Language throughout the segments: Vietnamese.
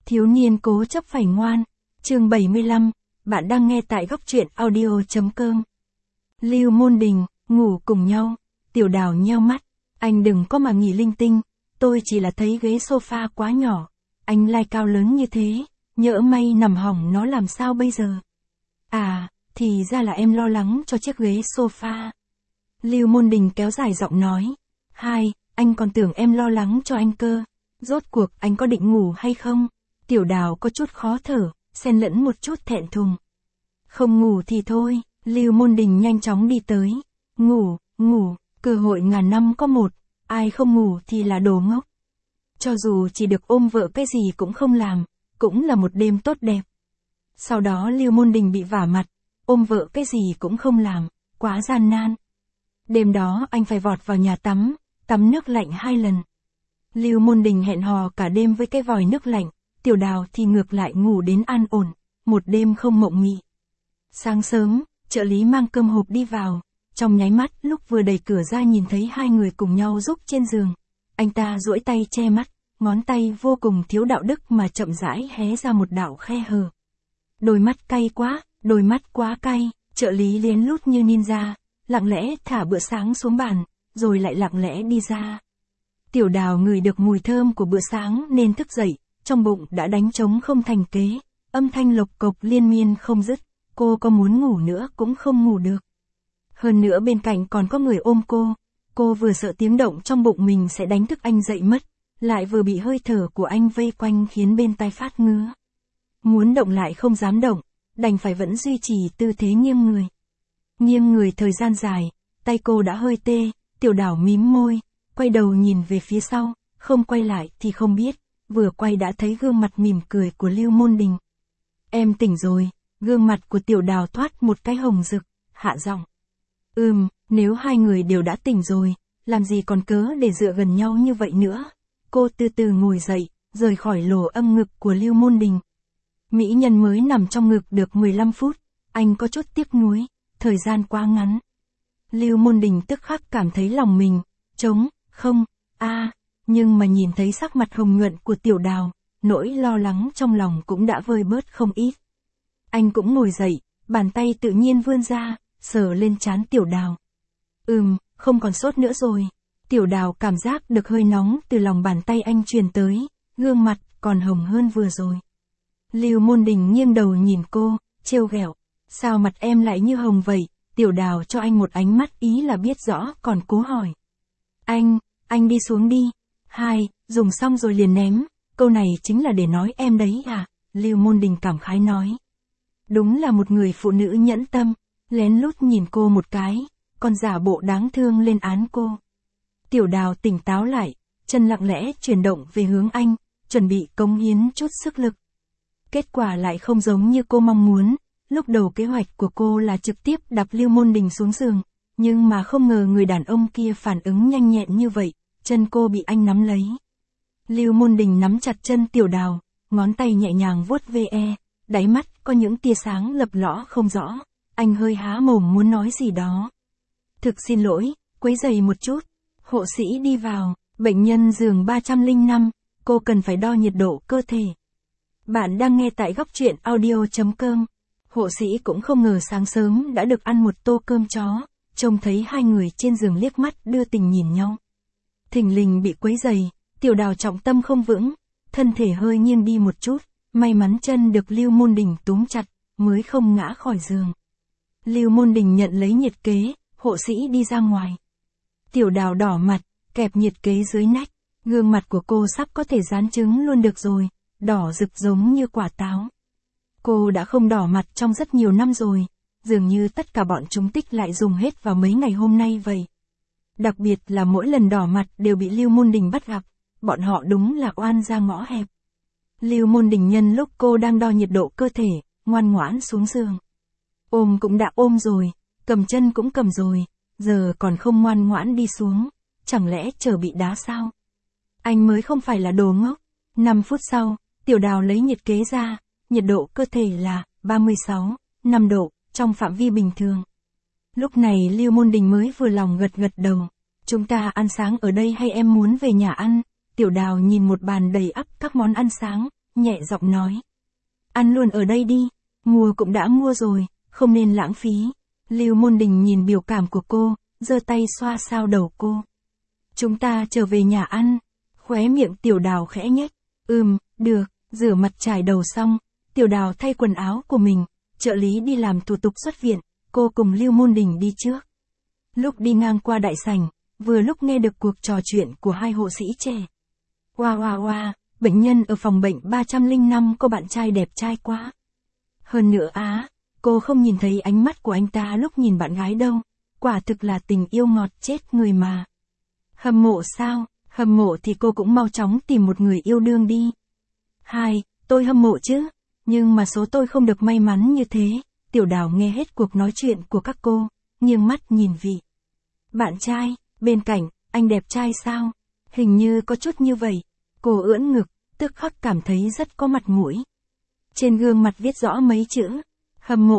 Thiếu niên cố chấp phải ngoan. Chương 75, bạn đang nghe tại góc truyện audio.com. Lưu Môn Đình, ngủ cùng nhau. Tiểu Đào nheo mắt. Anh đừng có mà nghĩ linh tinh. Tôi chỉ là thấy ghế sofa quá nhỏ. Anh lai cao lớn như thế. Nhỡ may nằm hỏng nó làm sao bây giờ? À, thì ra là em lo lắng cho chiếc ghế sofa. Lưu Môn Đình kéo dài giọng nói. Hai, anh còn tưởng em lo lắng cho anh cơ. Rốt cuộc anh có định ngủ hay không? Tiểu Đào có chút khó thở, xen lẫn một chút thẹn thùng. Không ngủ thì thôi, Lưu Môn Đình nhanh chóng đi tới. Ngủ, cơ hội ngàn năm có một, ai không ngủ thì là đồ ngốc. Cho dù chỉ được ôm vợ cái gì cũng không làm, cũng là một đêm tốt đẹp. Sau đó Lưu Môn Đình bị vả mặt, ôm vợ cái gì cũng không làm, quá gian nan. Đêm đó anh phải vọt vào nhà tắm nước lạnh 2 lần. Lưu Môn Đình hẹn hò cả đêm với cái vòi nước lạnh, Tiểu Đào thì ngược lại ngủ đến an ổn, một đêm không mộng mị. Sáng sớm, trợ lý mang cơm hộp đi vào, trong nháy mắt lúc vừa đẩy cửa ra nhìn thấy hai người cùng nhau rúc trên giường. Anh ta duỗi tay che mắt, ngón tay vô cùng thiếu đạo đức mà chậm rãi hé ra một đạo khe hở. Đôi mắt cay quá, đôi mắt quá cay, trợ lý lén lút như ninja, lặng lẽ thả bữa sáng xuống bàn, rồi lại lặng lẽ đi ra. Tiểu Đào ngửi được mùi thơm của bữa sáng nên thức dậy, trong bụng đã đánh trống không thành kế, âm thanh lộc cộc liên miên không dứt, cô có muốn ngủ nữa cũng không ngủ được. Hơn nữa bên cạnh còn có người ôm cô vừa sợ tiếng động trong bụng mình sẽ đánh thức anh dậy mất, lại vừa bị hơi thở của anh vây quanh khiến bên tai phát ngứa. Muốn động lại không dám động, đành phải vẫn duy trì tư thế nghiêng người. Nghiêng người thời gian dài, tay cô đã hơi tê, Tiểu Đào mím môi, quay đầu nhìn về phía sau, không quay lại thì không biết, vừa quay đã thấy gương mặt mỉm cười của Lưu Môn Đình. Em tỉnh rồi, gương mặt của Tiểu Đào thoát một cái hồng rực, hạ giọng. Nếu hai người đều đã tỉnh rồi, làm gì còn cớ để dựa gần nhau như vậy nữa. Cô từ từ ngồi dậy, rời khỏi lỗ âm ngực của Lưu Môn Đình. Mỹ nhân mới nằm trong ngực được 15 phút, anh có chút tiếc nuối, thời gian quá ngắn. Lưu Môn Đình tức khắc cảm thấy lòng mình trống không, nhưng mà nhìn thấy sắc mặt hồng nhuận của Tiểu Đào, nỗi lo lắng trong lòng cũng đã vơi bớt không ít. Anh cũng ngồi dậy, bàn tay tự nhiên vươn ra, sờ lên trán Tiểu Đào. Không còn sốt nữa rồi. Tiểu Đào cảm giác được hơi nóng từ lòng bàn tay anh truyền tới, gương mặt còn hồng hơn vừa rồi. Lưu Môn Đình nghiêng đầu nhìn cô, trêu ghẹo. Sao mặt em lại như hồng vậy? Tiểu Đào cho anh một ánh mắt ý là biết rõ còn cố hỏi. Anh đi xuống đi. Hai, dùng xong rồi liền ném, câu này chính là để nói em đấy à? Lưu Môn Đình cảm khái nói. Đúng là một người phụ nữ nhẫn tâm, lén lút nhìn cô một cái, còn giả bộ đáng thương lên án cô. Tiểu Đào tỉnh táo lại, chân lặng lẽ chuyển động về hướng anh, chuẩn bị cống hiến chút sức lực. Kết quả lại không giống như cô mong muốn, lúc đầu kế hoạch của cô là trực tiếp đạp Lưu Môn Đình xuống giường, nhưng mà không ngờ người đàn ông kia phản ứng nhanh nhẹn như vậy, chân cô bị anh nắm lấy. Lưu Môn Đình nắm chặt chân Tiểu Đào, ngón tay nhẹ nhàng vuốt ve, đáy mắt có những tia sáng lập lõ không rõ, anh hơi há mồm muốn nói gì đó. Thực xin lỗi, quấy rầy một chút. Hộ sĩ đi vào, bệnh nhân giường 305, cô cần phải đo nhiệt độ cơ thể. Bạn đang nghe tại góc truyện audio.com. Hộ sĩ cũng không ngờ sáng sớm đã được ăn một tô cơm chó, trông thấy hai người trên giường liếc mắt đưa tình nhìn nhau. Thình lình bị quấy rầy, Tiểu Đào trọng tâm không vững, thân thể hơi nghiêng đi một chút, may mắn chân được Lưu Môn Đình túm chặt, mới không ngã khỏi giường. Lưu Môn Đình nhận lấy nhiệt kế, hộ sĩ đi ra ngoài. Tiểu Đào đỏ mặt, kẹp nhiệt kế dưới nách, gương mặt của cô sắp có thể dán trứng luôn được rồi, đỏ rực giống như quả táo. Cô đã không đỏ mặt trong rất nhiều năm rồi, dường như tất cả bọn chúng tích lại dùng hết vào mấy ngày hôm nay vậy. Đặc biệt là mỗi lần đỏ mặt đều bị Lưu Môn Đình bắt gặp, bọn họ đúng là oan ra ngõ hẹp. Lưu Môn Đình nhân lúc cô đang đo nhiệt độ cơ thể, ngoan ngoãn xuống giường. Ôm cũng đã ôm rồi, cầm chân cũng cầm rồi, giờ còn không ngoan ngoãn đi xuống, chẳng lẽ chờ bị đá sao? Anh mới không phải là đồ ngốc. 5 phút sau, Tiểu Đào lấy nhiệt kế ra, nhiệt độ cơ thể là 36,5 độ, trong phạm vi bình thường. Lúc này Lưu Môn Đình mới vừa lòng gật gật đầu. Chúng ta ăn sáng ở đây hay em muốn về nhà ăn? Tiểu Đào nhìn một bàn đầy ắp các món ăn sáng, nhẹ giọng nói. Ăn luôn ở đây đi, mua cũng đã mua rồi, không nên lãng phí. Lưu Môn Đình nhìn biểu cảm của cô, giơ tay xoa xoa đầu cô. Chúng ta trở về nhà ăn. Khóe miệng Tiểu Đào khẽ nhếch. Được, rửa mặt chải đầu xong, Tiểu Đào thay quần áo của mình, trợ lý đi làm thủ tục xuất viện, cô cùng Lưu Môn Đình đi trước. Lúc đi ngang qua đại sảnh, vừa lúc nghe được cuộc trò chuyện của hai hộ sĩ trẻ. Wow, bệnh nhân ở phòng bệnh 305 có bạn trai đẹp trai quá. Hơn nữa cô không nhìn thấy ánh mắt của anh ta lúc nhìn bạn gái đâu, quả thực là tình yêu ngọt chết người mà. Hâm mộ sao, hâm mộ thì cô cũng mau chóng tìm một người yêu đương đi. Tôi hâm mộ chứ, nhưng mà số tôi không được may mắn như thế. Tiểu Đào nghe hết cuộc nói chuyện của các cô, nghiêng mắt nhìn vị bạn trai bên cạnh, anh đẹp trai sao? Hình như có chút như vậy. Cô ưỡn ngực, tức khắc cảm thấy rất có mặt mũi. Trên gương mặt viết rõ mấy chữ, hâm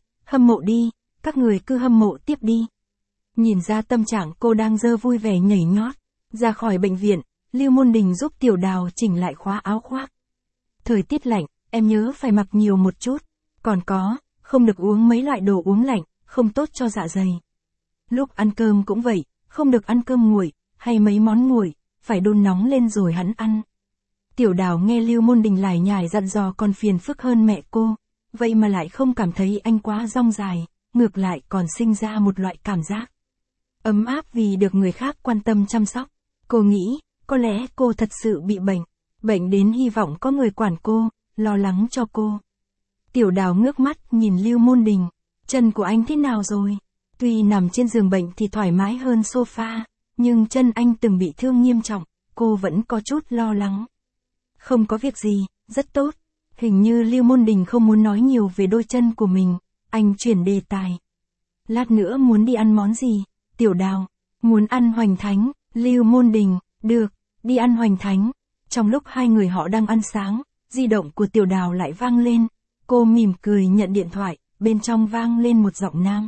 mộ đi, các người cứ hâm mộ tiếp đi. Nhìn ra tâm trạng cô đang dơ vui vẻ nhảy nhót. Ra khỏi bệnh viện, Lưu Môn Đình giúp Tiểu Đào chỉnh lại khóa áo khoác. Thời tiết lạnh, em nhớ phải mặc nhiều một chút. Còn có, không được uống mấy loại đồ uống lạnh, không tốt cho dạ dày. Lúc ăn cơm cũng vậy, không được ăn cơm nguội, hay mấy món nguội, phải đun nóng lên rồi hắn ăn. Tiểu Đào nghe Lưu Môn Đình lải nhải dặn dò còn phiền phức hơn mẹ cô, vậy mà lại không cảm thấy anh quá dong dài, ngược lại còn sinh ra một loại cảm giác ấm áp vì được người khác quan tâm chăm sóc. Cô nghĩ, có lẽ cô thật sự bị bệnh đến hy vọng có người quản cô, lo lắng cho cô. Tiểu Đào ngước mắt nhìn Lưu Môn Đình, chân của anh thế nào rồi? Tuy nằm trên giường bệnh thì thoải mái hơn sofa, nhưng chân anh từng bị thương nghiêm trọng, cô vẫn có chút lo lắng. Không có việc gì, rất tốt. Hình như Lưu Môn Đình không muốn nói nhiều về đôi chân của mình, anh chuyển đề tài. Lát nữa muốn đi ăn món gì? Tiểu Đào, muốn ăn hoành thánh. Lưu Môn Đình, được, đi ăn hoành thánh. Trong lúc hai người họ đang ăn sáng, di động của Tiểu Đào lại vang lên. Cô mỉm cười nhận điện thoại, bên trong vang lên một giọng nam.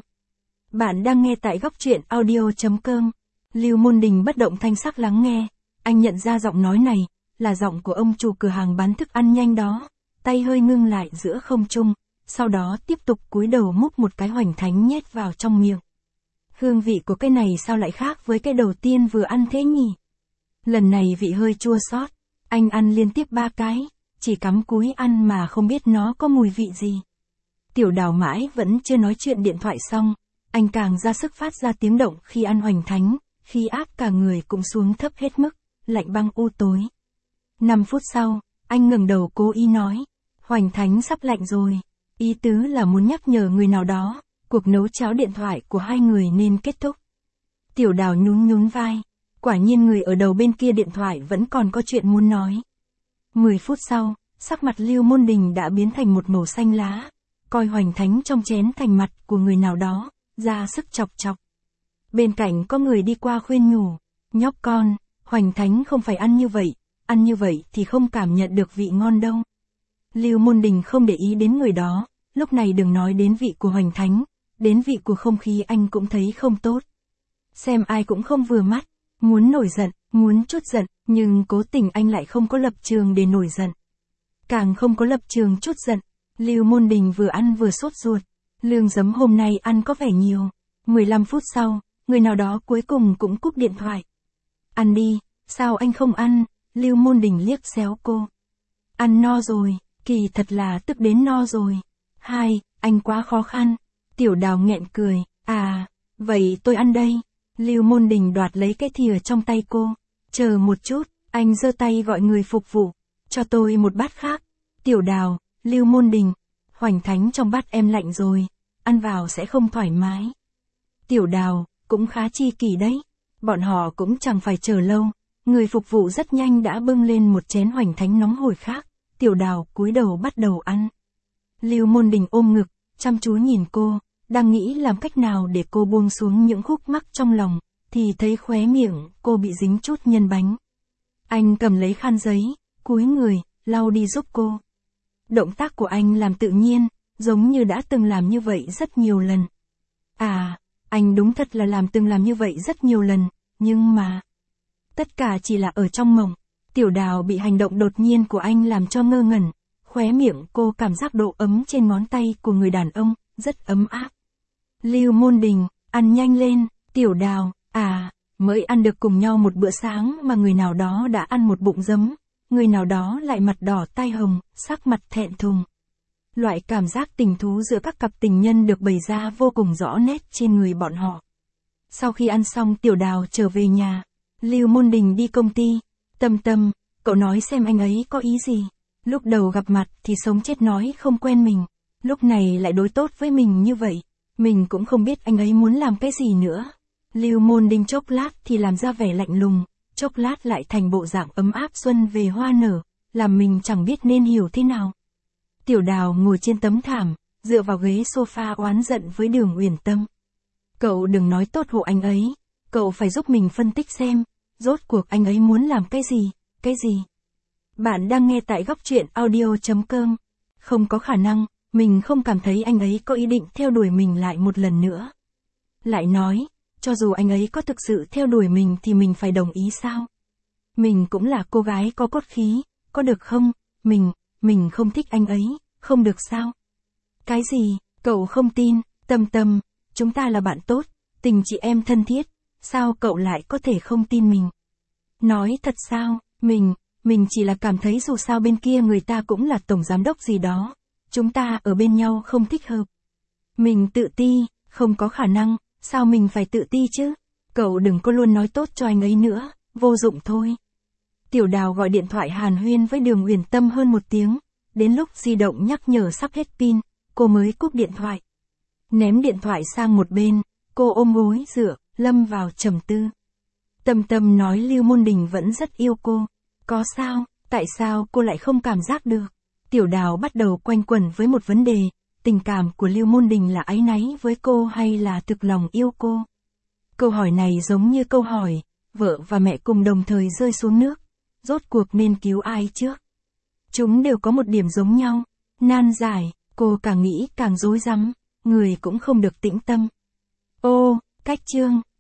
Bạn đang nghe tại góc truyện audio.com. Lưu Môn Đình bất động thanh sắc lắng nghe, anh nhận ra giọng nói này, là giọng của ông chủ cửa hàng bán thức ăn nhanh đó. Tay hơi ngưng lại giữa không trung, sau đó tiếp tục cúi đầu múc một cái hoành thánh nhét vào trong miệng. Hương vị của cái này sao lại khác với cái đầu tiên vừa ăn thế nhỉ? Lần này vị hơi chua xót, anh ăn liên tiếp 3 cái, chỉ cắm cúi ăn mà không biết nó có mùi vị gì. Tiểu Đào mãi vẫn chưa nói chuyện điện thoại xong, anh càng ra sức phát ra tiếng động khi ăn hoành thánh, khi áp cả người cũng xuống thấp hết mức, lạnh băng u tối. 5 phút sau, anh ngẩng đầu cố ý nói, hoành thánh sắp lạnh rồi, ý tứ là muốn nhắc nhở người nào đó, cuộc nấu cháo điện thoại của hai người nên kết thúc. Tiểu Đào nhún vai, quả nhiên người ở đầu bên kia điện thoại vẫn còn có chuyện muốn nói. 10 phút sau, sắc mặt Lưu Môn Đình đã biến thành một màu xanh lá, coi hoành thánh trong chén thành mặt của người nào đó, ra sức chọc. Bên cạnh có người đi qua khuyên nhủ, nhóc con, hoành thánh không phải ăn như vậy thì không cảm nhận được vị ngon đâu. Lưu Môn Đình không để ý đến người đó, lúc này đừng nói đến vị của hoành thánh, đến vị của không khí anh cũng thấy không tốt. Xem ai cũng không vừa mắt, muốn nổi giận, muốn chút giận, nhưng cố tình anh lại không có lập trường để nổi giận. Càng không có lập trường chút giận, Lưu Môn Đình vừa ăn vừa sốt ruột, lương giấm hôm nay ăn có vẻ nhiều. 15 phút sau, người nào đó cuối cùng cũng cúp điện thoại. Ăn đi, sao anh không ăn? Lưu Môn Đình liếc xéo cô. Ăn no rồi, kỳ thật là tức đến no rồi. Anh quá khó khăn. Tiểu Đào nghẹn cười, vậy tôi ăn đây. Lưu Môn Đình đoạt lấy cái thìa trong tay cô. Chờ một chút, anh giơ tay gọi người phục vụ, cho tôi một bát khác. Tiểu Đào, Lưu Môn Đình, hoành thánh trong bát em lạnh rồi, ăn vào sẽ không thoải mái. Tiểu Đào, cũng khá chi kỷ đấy. Bọn họ cũng chẳng phải chờ lâu, người phục vụ rất nhanh đã bưng lên một chén hoành thánh nóng hổi khác. Tiểu Đào cúi đầu bắt đầu ăn. Lưu Môn Đình ôm ngực, chăm chú nhìn cô, đang nghĩ làm cách nào để cô buông xuống những khúc mắc trong lòng, thì thấy khóe miệng cô bị dính chút nhân bánh. Anh cầm lấy khăn giấy, cúi người, lau đi giúp cô. Động tác của anh làm tự nhiên, giống như đã từng làm như vậy rất nhiều lần. Anh đúng thật là từng làm như vậy rất nhiều lần, nhưng mà tất cả chỉ là ở trong mộng. Tiểu Đào bị hành động đột nhiên của anh làm cho ngơ ngẩn, khóe miệng cô cảm giác độ ấm trên ngón tay của người đàn ông, rất ấm áp. Lưu Môn Đình, ăn nhanh lên, Tiểu Đào, mới ăn được cùng nhau một bữa sáng mà người nào đó đã ăn một bụng giấm, người nào đó lại mặt đỏ tai hồng, sắc mặt thẹn thùng. Loại cảm giác tình thú giữa các cặp tình nhân được bày ra vô cùng rõ nét trên người bọn họ. Sau khi ăn xong Tiểu Đào trở về nhà, Lưu Môn Đình đi công ty. Tâm, cậu nói xem anh ấy có ý gì. Lúc đầu gặp mặt thì sống chết nói không quen mình, lúc này lại đối tốt với mình như vậy. Mình cũng không biết anh ấy muốn làm cái gì nữa. Lưu Môn Đình chốc lát thì làm ra vẻ lạnh lùng, chốc lát lại thành bộ dạng ấm áp xuân về hoa nở, làm mình chẳng biết nên hiểu thế nào. Tiểu Đào ngồi trên tấm thảm, dựa vào ghế sofa oán giận với Đường Uyển Tâm. Cậu đừng nói tốt hộ anh ấy, cậu phải giúp mình phân tích xem, rốt cuộc anh ấy muốn làm cái gì. Bạn đang nghe tại góc truyện audio.com. Không có khả năng, mình không cảm thấy anh ấy có ý định theo đuổi mình lại một lần nữa. Lại nói, cho dù anh ấy có thực sự theo đuổi mình thì mình phải đồng ý sao? Mình cũng là cô gái có cốt khí, có được không? Mình không thích anh ấy, không được sao? Cái gì, cậu không tin, Tâm, chúng ta là bạn tốt, tình chị em thân thiết, sao cậu lại có thể không tin mình? Nói thật sao, mình chỉ là cảm thấy dù sao bên kia người ta cũng là tổng giám đốc gì đó, chúng ta ở bên nhau không thích hợp. Mình tự ti, không có khả năng, sao mình phải tự ti chứ? Cậu đừng có luôn nói tốt cho anh ấy nữa, vô dụng thôi. Tiểu Đào gọi điện thoại hàn huyên với Đường Uyển Tâm hơn 1 tiếng, đến lúc di động nhắc nhở sắp hết pin, cô mới cúp điện thoại. Ném điện thoại sang một bên, cô ôm gối dựa, lâm vào trầm tư. Tâm nói Lưu Môn Đình vẫn rất yêu cô. Có sao, tại sao cô lại không cảm giác được? Tiểu Đào bắt đầu quanh quẩn với một vấn đề, tình cảm của Lưu Môn Đình là áy náy với cô hay là thực lòng yêu cô? Câu hỏi này giống như câu hỏi, vợ và mẹ cùng đồng thời rơi xuống nước, rốt cuộc nên cứu ai trước? Chúng đều có một điểm giống nhau, nan giải, cô càng nghĩ càng rối rắm, người cũng không được tĩnh tâm. Ô, cách chương.